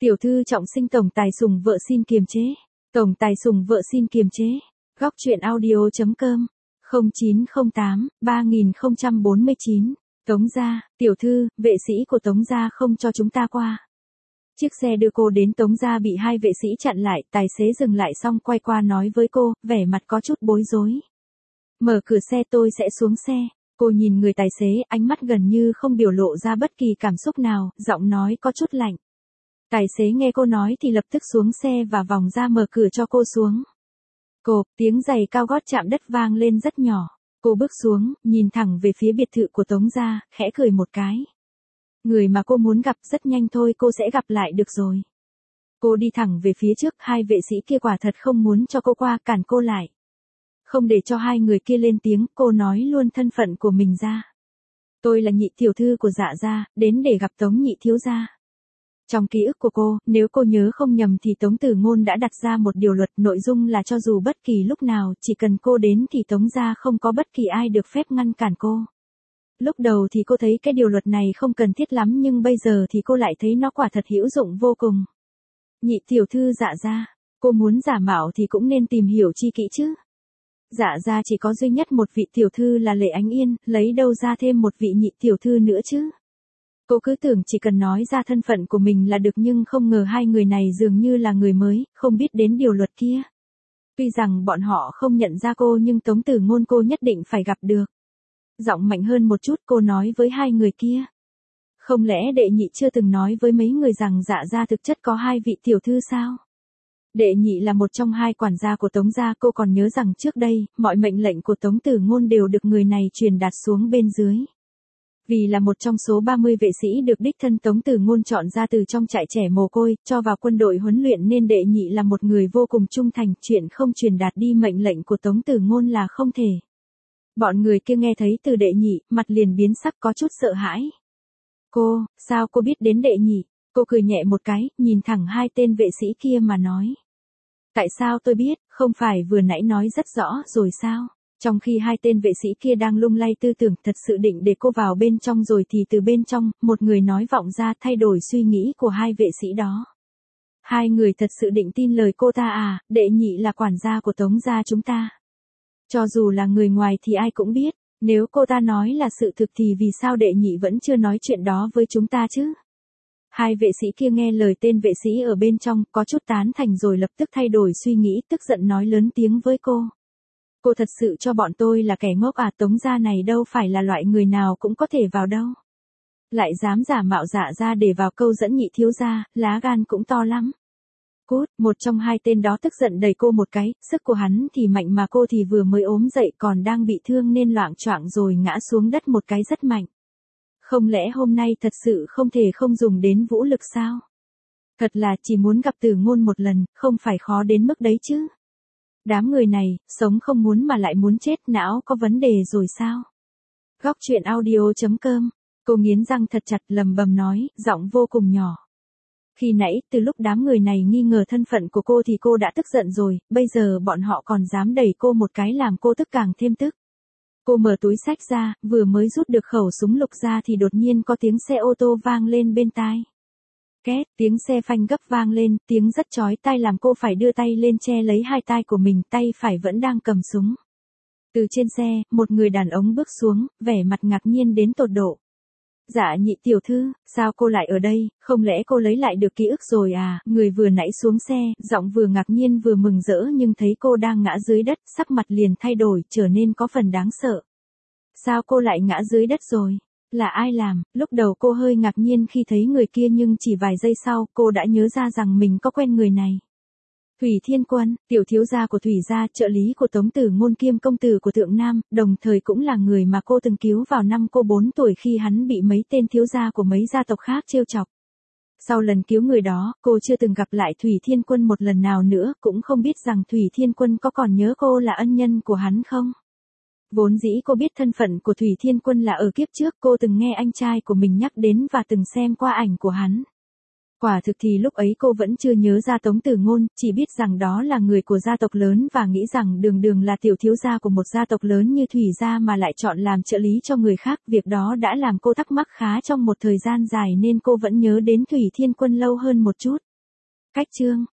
Tiểu thư trọng sinh tổng tài sủng vợ xin kiềm chế. Tổng tài sủng vợ xin kiềm chế. Góc truyện audio.com 0908 3049. Tống gia, tiểu thư, vệ sĩ của Tống gia không cho chúng ta qua. Chiếc xe đưa cô đến Tống gia bị hai vệ sĩ chặn lại, tài xế dừng lại xong quay qua nói với cô, vẻ mặt có chút bối rối. Mở cửa xe tôi sẽ xuống xe. Cô nhìn người tài xế, ánh mắt gần như không biểu lộ ra bất kỳ cảm xúc nào, giọng nói có chút lạnh. Tài xế nghe cô nói thì lập tức xuống xe và vòng ra mở cửa cho cô xuống. Cộp, tiếng giày cao gót chạm đất vang lên rất nhỏ. Cô bước xuống, nhìn thẳng về phía biệt thự của Tống gia, khẽ cười một cái. Người mà cô muốn gặp rất nhanh thôi cô sẽ gặp lại được rồi. Cô đi thẳng về phía trước, hai vệ sĩ kia quả thật không muốn cho cô qua, cản cô lại. Không để cho hai người kia lên tiếng, cô nói luôn thân phận của mình ra. Tôi là nhị tiểu thư của Dạ gia, đến để gặp Tống nhị thiếu gia. Trong ký ức của cô, nếu cô nhớ không nhầm thì Tống Tử Ngôn đã đặt ra một điều luật, nội dung là cho dù bất kỳ lúc nào, chỉ cần cô đến thì Tống gia không có bất kỳ ai được phép ngăn cản cô. Lúc đầu thì cô thấy cái điều luật này không cần thiết lắm nhưng bây giờ thì cô lại thấy nó quả thật hữu dụng vô cùng. Nhị tiểu thư Dạ gia, cô muốn giả mạo thì cũng nên tìm hiểu chi kỹ chứ. Dạ gia chỉ có duy nhất một vị tiểu thư là Lệ Ánh Yên, lấy đâu ra thêm một vị nhị tiểu thư nữa chứ. Cô cứ tưởng chỉ cần nói ra thân phận của mình là được nhưng không ngờ hai người này dường như là người mới, không biết đến điều luật kia. Tuy rằng bọn họ không nhận ra cô nhưng Tống Tử Ngôn cô nhất định phải gặp được. Giọng mạnh hơn một chút cô nói với hai người kia. Không lẽ đệ nhị chưa từng nói với mấy người rằng Dạ gia thực chất có hai vị tiểu thư sao? Đệ nhị là một trong hai quản gia của Tống gia, cô còn nhớ rằng trước đây, mọi mệnh lệnh của Tống Tử Ngôn đều được người này truyền đạt xuống bên dưới. Vì là một trong số 30 vệ sĩ được đích thân Tống Tử Ngôn chọn ra từ trong trại trẻ mồ côi, cho vào quân đội huấn luyện nên đệ nhị là một người vô cùng trung thành, chuyện không truyền đạt đi mệnh lệnh của Tống Tử Ngôn là không thể. Bọn người kia nghe thấy từ đệ nhị, mặt liền biến sắc có chút sợ hãi. Cô, sao cô biết đến đệ nhị? Cô cười nhẹ một cái, nhìn thẳng hai tên vệ sĩ kia mà nói. Tại sao tôi biết, không phải vừa nãy nói rất rõ rồi sao? Trong khi hai tên vệ sĩ kia đang lung lay tư tưởng thật sự định để cô vào bên trong rồi thì từ bên trong, một người nói vọng ra thay đổi suy nghĩ của hai vệ sĩ đó. Hai người thật sự định tin lời cô ta à, đệ nhị là quản gia của Tống gia chúng ta. Cho dù là người ngoài thì ai cũng biết, nếu cô ta nói là sự thực thì vì sao đệ nhị vẫn chưa nói chuyện đó với chúng ta chứ? Hai vệ sĩ kia nghe lời tên vệ sĩ ở bên trong, có chút tán thành rồi lập tức thay đổi suy nghĩ, tức giận nói lớn tiếng với cô. Cô thật sự cho bọn tôi là kẻ ngốc à, Tống gia này đâu phải là loại người nào cũng có thể vào đâu. Lại dám giả mạo Dạ gia để vào câu dẫn nhị thiếu gia, lá gan cũng to lắm. Cút, một trong hai tên đó tức giận đẩy cô một cái, sức của hắn thì mạnh mà cô thì vừa mới ốm dậy còn đang bị thương nên loạng choạng rồi ngã xuống đất một cái rất mạnh. Không lẽ hôm nay thật sự không thể không dùng đến vũ lực sao? Thật là chỉ muốn gặp Tử Ngôn một lần, không phải khó đến mức đấy chứ. Đám người này, sống không muốn mà lại muốn chết, não có vấn đề rồi sao? Góc truyện audio.com, cô nghiến răng thật chặt lầm bầm nói, giọng vô cùng nhỏ. Khi nãy, từ lúc đám người này nghi ngờ thân phận của cô thì cô đã tức giận rồi, bây giờ bọn họ còn dám đẩy cô một cái làm cô tức càng thêm tức. Cô mở túi xách ra, vừa mới rút được khẩu súng lục ra thì đột nhiên có tiếng xe ô tô vang lên bên tai. Két, tiếng xe phanh gấp vang lên, tiếng rất chói tai làm cô phải đưa tay lên che lấy hai tai của mình, tay phải vẫn đang cầm súng. Từ trên xe, một người đàn ông bước xuống, vẻ mặt ngạc nhiên đến tột độ. Dạ nhị tiểu thư, sao cô lại ở đây, không lẽ cô lấy lại được ký ức rồi à? Người vừa nãy xuống xe, giọng vừa ngạc nhiên vừa mừng rỡ nhưng thấy cô đang ngã dưới đất, sắc mặt liền thay đổi, trở nên có phần đáng sợ. Sao cô lại ngã dưới đất rồi? Là ai làm? Lúc đầu cô hơi ngạc nhiên khi thấy người kia nhưng chỉ vài giây sau, cô đã nhớ ra rằng mình có quen người này. Thủy Thiên Quân, tiểu thiếu gia của Thủy gia, trợ lý của Tống Tử Ngôn kiêm công tử của Thượng Nam, đồng thời cũng là người mà cô từng cứu vào năm cô 4 tuổi khi hắn bị mấy tên thiếu gia của mấy gia tộc khác trêu chọc. Sau lần cứu người đó, cô chưa từng gặp lại Thủy Thiên Quân một lần nào nữa, cũng không biết rằng Thủy Thiên Quân có còn nhớ cô là ân nhân của hắn không. Vốn dĩ cô biết thân phận của Thủy Thiên Quân là ở kiếp trước cô từng nghe anh trai của mình nhắc đến và từng xem qua ảnh của hắn. Quả thực thì lúc ấy cô vẫn chưa nhớ ra Tống Tử Ngôn, chỉ biết rằng đó là người của gia tộc lớn và nghĩ rằng đường đường là tiểu thiếu gia của một gia tộc lớn như Thủy gia mà lại chọn làm trợ lý cho người khác. Việc đó đã làm cô thắc mắc khá trong một thời gian dài nên cô vẫn nhớ đến Thủy Thiên Quân lâu hơn một chút. Cách chương